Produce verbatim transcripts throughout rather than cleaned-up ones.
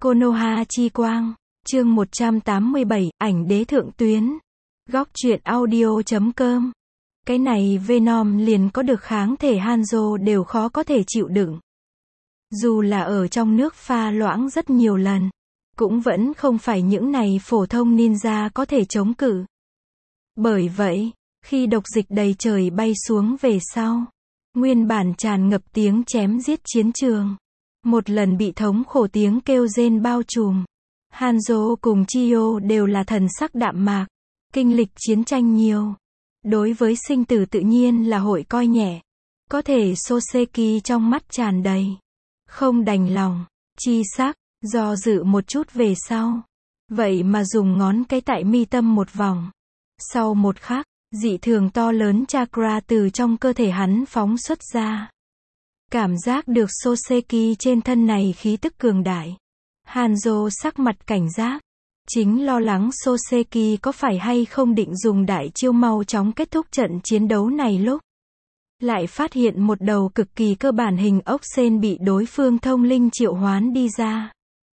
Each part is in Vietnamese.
Konoha chi quang, chương một trăm tám mươi bảy, ảnh đế thượng tuyến. Góc truyện audio chấm com. Cái này Venom liền có được kháng thể Hanzo đều khó có thể chịu đựng. Dù là ở trong nước pha loãng rất nhiều lần, cũng vẫn không phải những này phổ thông ninja có thể chống cự. Bởi vậy, khi độc dịch đầy trời bay xuống về sau, nguyên bản tràn ngập tiếng chém giết chiến trường, một lần bị thống khổ tiếng kêu rên bao trùm. Hanzo cùng Chiyo đều là thần sắc đạm mạc, kinh lịch chiến tranh nhiều. Đối với sinh tử tự nhiên là hội coi nhẹ. Có thể Soseki trong mắt tràn đầy không đành lòng, chi sắc, do dự một chút về sau. Vậy mà dùng ngón cái tại mi tâm một vòng. Sau một khắc, dị thường to lớn chakra từ trong cơ thể hắn phóng xuất ra. Cảm giác được Soseki trên thân này khí tức cường đại. Hanzo sắc mặt cảnh giác. Chính lo lắng Soseki có phải hay không định dùng đại chiêu mau chóng kết thúc trận chiến đấu này lúc. Lại phát hiện một đầu cực kỳ cơ bản hình ốc sên bị đối phương thông linh triệu hoán đi ra.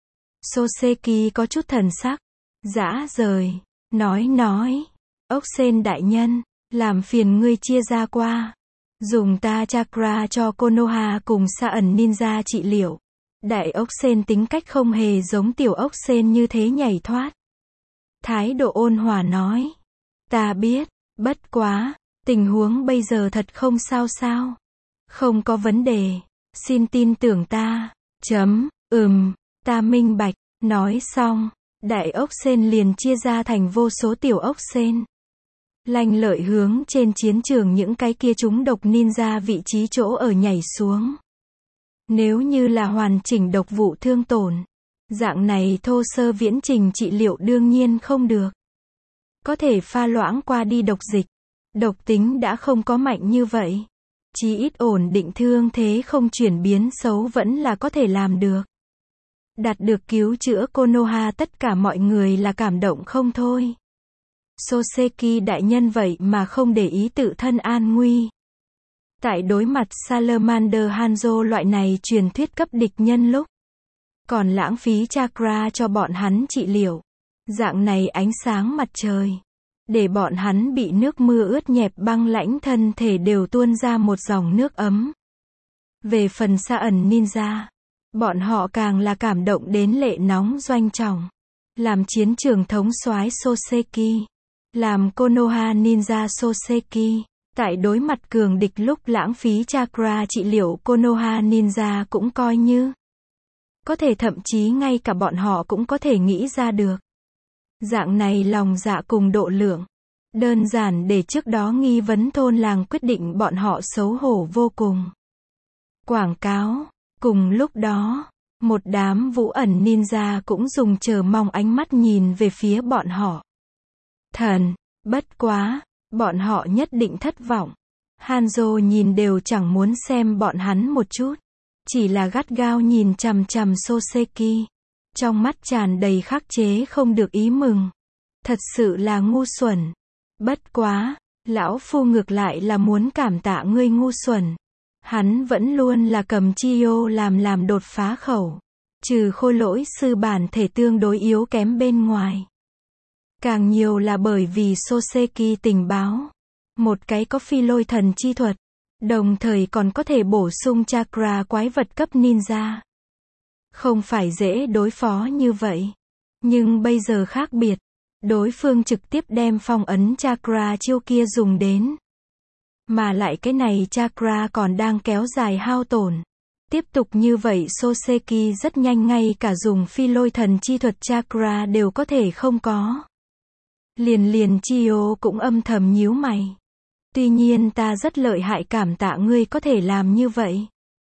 Soseki có chút thần sắc. Dã rời. Nói nói. Ốc sên đại nhân, làm phiền ngươi chia ra qua. Dùng ta chakra cho Konoha cùng Sa ẩn ninja trị liệu. Đại ốc sên tính cách không hề giống tiểu ốc sên như thế nhảy thoát. Thái độ ôn hòa nói. Ta biết, bất quá, tình huống bây giờ thật không sao sao. Không có vấn đề, xin tin tưởng ta. Chấm, ừm, ta minh bạch. Nói xong, đại ốc sên liền chia ra thành vô số tiểu ốc sên. Lanh lợi hướng trên chiến trường những cái kia chúng độc ninja vị trí chỗ ở nhảy xuống. Nếu như là hoàn chỉnh độc vụ thương tổn, dạng này thô sơ viễn trình trị liệu đương nhiên không được. Có thể pha loãng qua đi độc dịch, độc tính đã không có mạnh như vậy. Chí ít ổn định thương thế không chuyển biến xấu vẫn là có thể làm được. Đạt được cứu chữa Konoha tất cả mọi người là cảm động không thôi. Soseki đại nhân vậy mà không để ý tự thân an nguy. Tại đối mặt Salamander Hanzo loại này truyền thuyết cấp địch nhân lúc, còn lãng phí chakra cho bọn hắn trị liệu. Dạng này ánh sáng mặt trời, để bọn hắn bị nước mưa ướt nhẹp băng lãnh thân thể đều tuôn ra một dòng nước ấm. Về phần Sa ẩn ninja, bọn họ càng là cảm động đến lệ nóng doanh trọng. Làm chiến trường thống soái Soseki, làm Konoha ninja Soseki. Tại đối mặt cường địch lúc lãng phí chakra trị liệu Konoha ninja cũng coi như. Có thể thậm chí ngay cả bọn họ cũng có thể nghĩ ra được. Dạng này lòng dạ cùng độ lượng. Đơn giản để trước đó nghi vấn thôn làng quyết định bọn họ xấu hổ vô cùng. Quảng cáo. Cùng lúc đó, một đám vũ ẩn ninja cũng dùng chờ mong ánh mắt nhìn về phía bọn họ. Thần, bất quá. Bọn họ nhất định thất vọng. Hanzo nhìn đều chẳng muốn xem bọn hắn một chút. Chỉ là gắt gao nhìn chằm chằm Soseki. Trong mắt tràn đầy khắc chế không được ý mừng. Thật sự là ngu xuẩn. Bất quá, lão phu ngược lại là muốn cảm tạ ngươi ngu xuẩn. Hắn vẫn luôn là cầm Chiyo làm làm đột phá khẩu. Trừ khôi lỗi sư bản thể tương đối yếu kém bên ngoài. Càng nhiều là bởi vì Soseki tình báo. Một cái có phi lôi thần chi thuật. Đồng thời còn có thể bổ sung chakra quái vật cấp ninja. Không phải dễ đối phó như vậy. Nhưng bây giờ khác biệt. Đối phương trực tiếp đem phong ấn chakra chiêu kia dùng đến. Mà lại cái này chakra còn đang kéo dài hao tổn. Tiếp tục như vậy Soseki rất nhanh ngay cả dùng phi lôi thần chi thuật chakra đều có thể không có. Liền liền Chiyo cũng âm thầm nhíu mày. Tuy nhiên ta rất lợi hại cảm tạ ngươi có thể làm như vậy.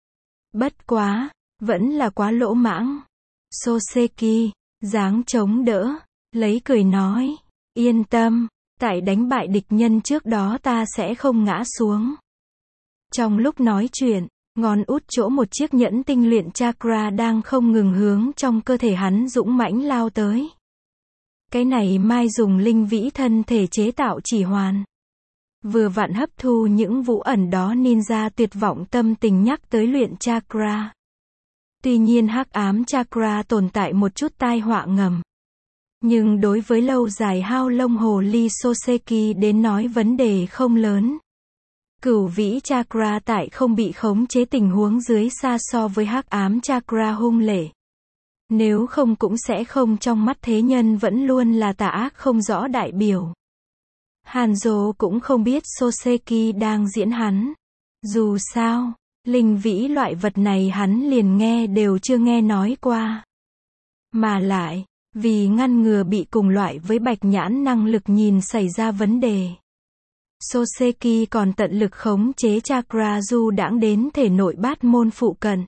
Bất quá, vẫn là quá lỗ mãng. Soseki, dáng chống đỡ, lấy cười nói. Yên tâm, tại đánh bại địch nhân trước đó ta sẽ không ngã xuống. Trong lúc nói chuyện, ngón út chỗ một chiếc nhẫn tinh luyện chakra đang không ngừng hướng trong cơ thể hắn dũng mãnh lao tới. Cái này mai dùng linh vĩ thân thể chế tạo chỉ hoàn. Vừa vặn hấp thu những vũ ẩn đó ninja tuyệt vọng tâm tình nhắc tới luyện chakra. Tuy nhiên hắc ám chakra tồn tại một chút tai họa ngầm. Nhưng đối với lâu dài hao lông hồ ly Soseki đến nói vấn đề không lớn. Cửu vĩ chakra tại không bị khống chế tình huống dưới xa so với hắc ám chakra hung lệ. Nếu không cũng sẽ không trong mắt thế nhân vẫn luôn là tà ác không rõ đại biểu. Hanzo cũng không biết Soseki đang diễn hắn. Dù sao, linh vĩ loại vật này hắn liền nghe đều chưa nghe nói qua. Mà lại, vì ngăn ngừa bị cùng loại với bạch nhãn năng lực nhìn xảy ra vấn đề. Soseki còn tận lực khống chế chakra du đãng đến thể nội bát môn phụ cận.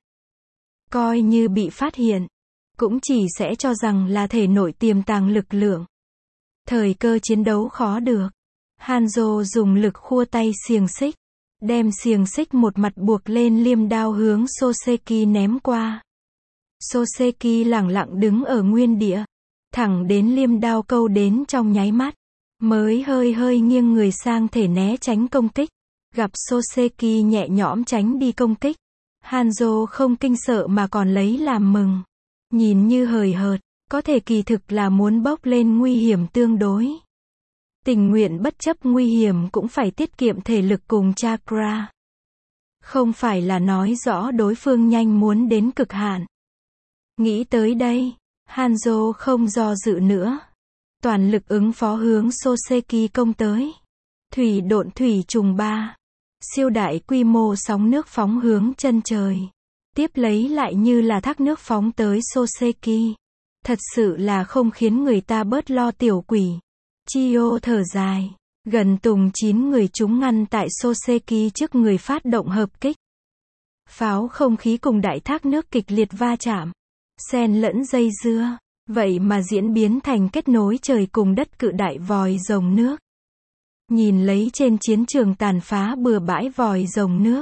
Coi như bị phát hiện, cũng chỉ sẽ cho rằng là thể nội tiềm tàng lực lượng. Thời cơ chiến đấu khó được. Hanzo dùng lực khua tay xiềng xích, đem xiềng xích một mặt buộc lên liêm đao hướng Soseki ném qua. Soseki lẳng lặng đứng ở nguyên địa, thẳng đến liêm đao câu đến trong nháy mắt, mới hơi hơi nghiêng người sang thể né tránh công kích. Gặp Soseki nhẹ nhõm tránh đi công kích, Hanzo không kinh sợ mà còn lấy làm mừng. Nhìn như hời hợt, có thể kỳ thực là muốn bốc lên nguy hiểm tương đối. Tình nguyện bất chấp nguy hiểm cũng phải tiết kiệm thể lực cùng chakra. Không phải là nói rõ đối phương nhanh muốn đến cực hạn. Nghĩ tới đây, Hanzo không do dự nữa. Toàn lực ứng phó hướng Soseki công tới. Thủy độn thủy trùng ba. Siêu đại quy mô sóng nước phóng hướng chân trời. Tiếp lấy lại như là thác nước phóng tới Soseki. Thật sự là không khiến người ta bớt lo tiểu quỷ. Chiyo thở dài. Gần tùng chín người chúng ngăn tại Soseki trước người phát động hợp kích. Pháo không khí cùng đại thác nước kịch liệt va chạm. Xen lẫn dây dưa. Vậy mà diễn biến thành kết nối trời cùng đất cự đại vòi rồng nước. Nhìn lấy trên chiến trường tàn phá bừa bãi vòi rồng nước.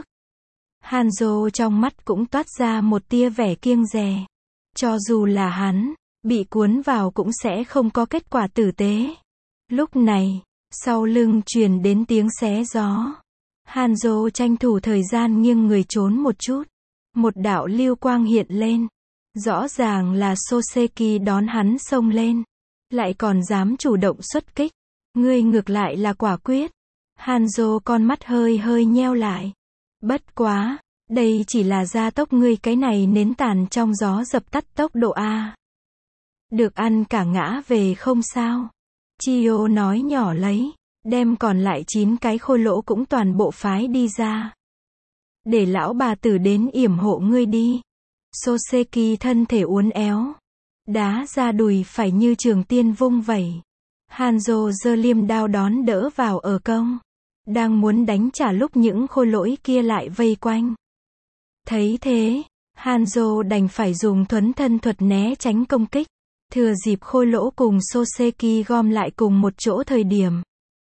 Hanzo trong mắt cũng toát ra một tia vẻ kiêng dè. Cho dù là hắn, bị cuốn vào cũng sẽ không có kết quả tử tế. Lúc này, sau lưng truyền đến tiếng xé gió. Hanzo tranh thủ thời gian nghiêng người trốn một chút. Một đạo lưu quang hiện lên. Rõ ràng là Soseki đón hắn xông lên. Lại còn dám chủ động xuất kích. Ngươi ngược lại là quả quyết. Hanzo con mắt hơi hơi nheo lại. Bất quá, đây chỉ là gia tốc ngươi cái này nến tàn trong gió dập tắt tốc độ A. Được ăn cả ngã về không sao. Chiyo nói nhỏ lấy, đem còn lại chín cái khôi lỗ cũng toàn bộ phái đi ra. Để lão bà tử đến yểm hộ ngươi đi. Soseki thân thể uốn éo. Đá ra đùi phải như trường tiên vung vẩy. Hanzo giơ liêm đao đón đỡ vào ở công. Đang muốn đánh trả lúc những khôi lỗi kia lại vây quanh. Thấy thế, Hanzo đành phải dùng thuấn thân thuật né tránh công kích. Thừa dịp khôi lỗ cùng Soseki gom lại cùng một chỗ thời điểm.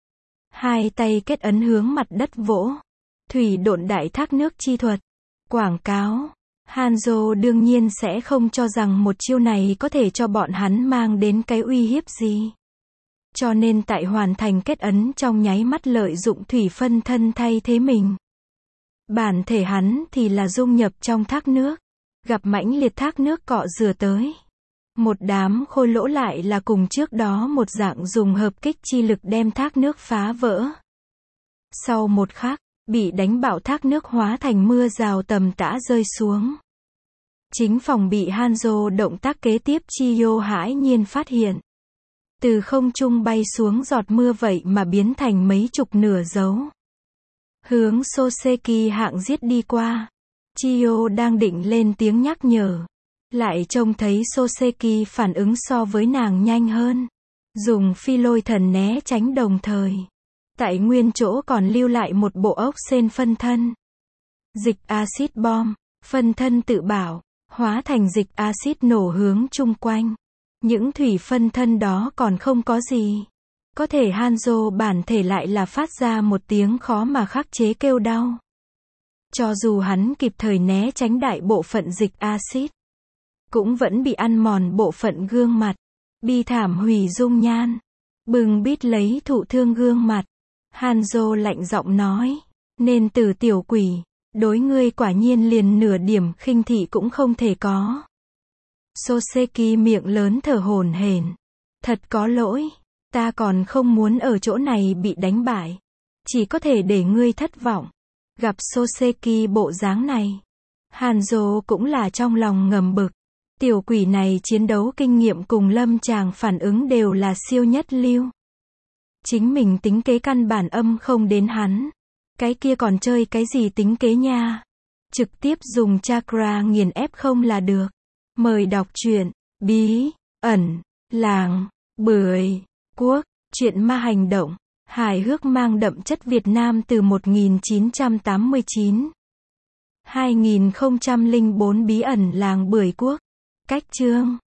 Hai tay kết ấn hướng mặt đất vỗ. Thủy độn đại thác nước chi thuật. Quảng cáo. Hanzo đương nhiên sẽ không cho rằng một chiêu này có thể cho bọn hắn mang đến cái uy hiếp gì. Cho nên tại hoàn thành kết ấn trong nháy mắt lợi dụng thủy phân thân thay thế mình. Bản thể hắn thì là dung nhập trong thác nước. Gặp mãnh liệt thác nước cọ rửa tới. Một đám khôi lỗ lại là cùng trước đó một dạng dùng hợp kích chi lực đem thác nước phá vỡ. Sau một khắc, bị đánh bạo thác nước hóa thành mưa rào tầm tã rơi xuống. Chính phòng bị Hanzo động tác kế tiếp Chiyo hãi nhiên phát hiện. Từ không trung bay xuống giọt mưa vậy mà biến thành mấy chục nửa dấu. Hướng Soseki hạng giết đi qua. Chiyo đang định lên tiếng nhắc nhở. Lại trông thấy Soseki phản ứng so với nàng nhanh hơn. Dùng phi lôi thần né tránh đồng thời. Tại nguyên chỗ còn lưu lại một bộ ốc sên phân thân. Dịch axit bom, phân thân tự bảo, hóa thành dịch axit nổ hướng chung quanh. Những thủy phân thân đó còn không có gì. Có thể Hanzo bản thể lại là phát ra một tiếng khó mà khắc chế kêu đau. Cho dù hắn kịp thời né tránh đại bộ phận dịch axit, cũng vẫn bị ăn mòn bộ phận gương mặt. Bi thảm hủy dung nhan. Bừng bít lấy thụ thương gương mặt. Hanzo lạnh giọng nói. Nên từ tiểu quỷ, Đối ngươi quả nhiên liền nửa điểm khinh thị cũng không thể có. Soseki miệng lớn thở hổn hển. Thật có lỗi, ta còn không muốn ở chỗ này bị đánh bại. Chỉ có thể để ngươi thất vọng. Gặp Soseki bộ dáng này, Hanzo cũng là trong lòng ngầm bực. Tiểu quỷ này chiến đấu kinh nghiệm cùng lâm chàng phản ứng đều là siêu nhất lưu. Chính mình tính kế căn bản âm không đến hắn. Cái kia còn chơi cái gì tính kế nha. Trực tiếp dùng chakra nghiền ép không là được. Mời đọc truyện Bí ẩn làng Bưởi Quốc, truyện ma hành động, hài hước mang đậm chất Việt Nam từ một nghìn chín trăm tám mươi chín. hai nghìn không trăm lẻ bốn Bí ẩn làng Bưởi Quốc. Cách chương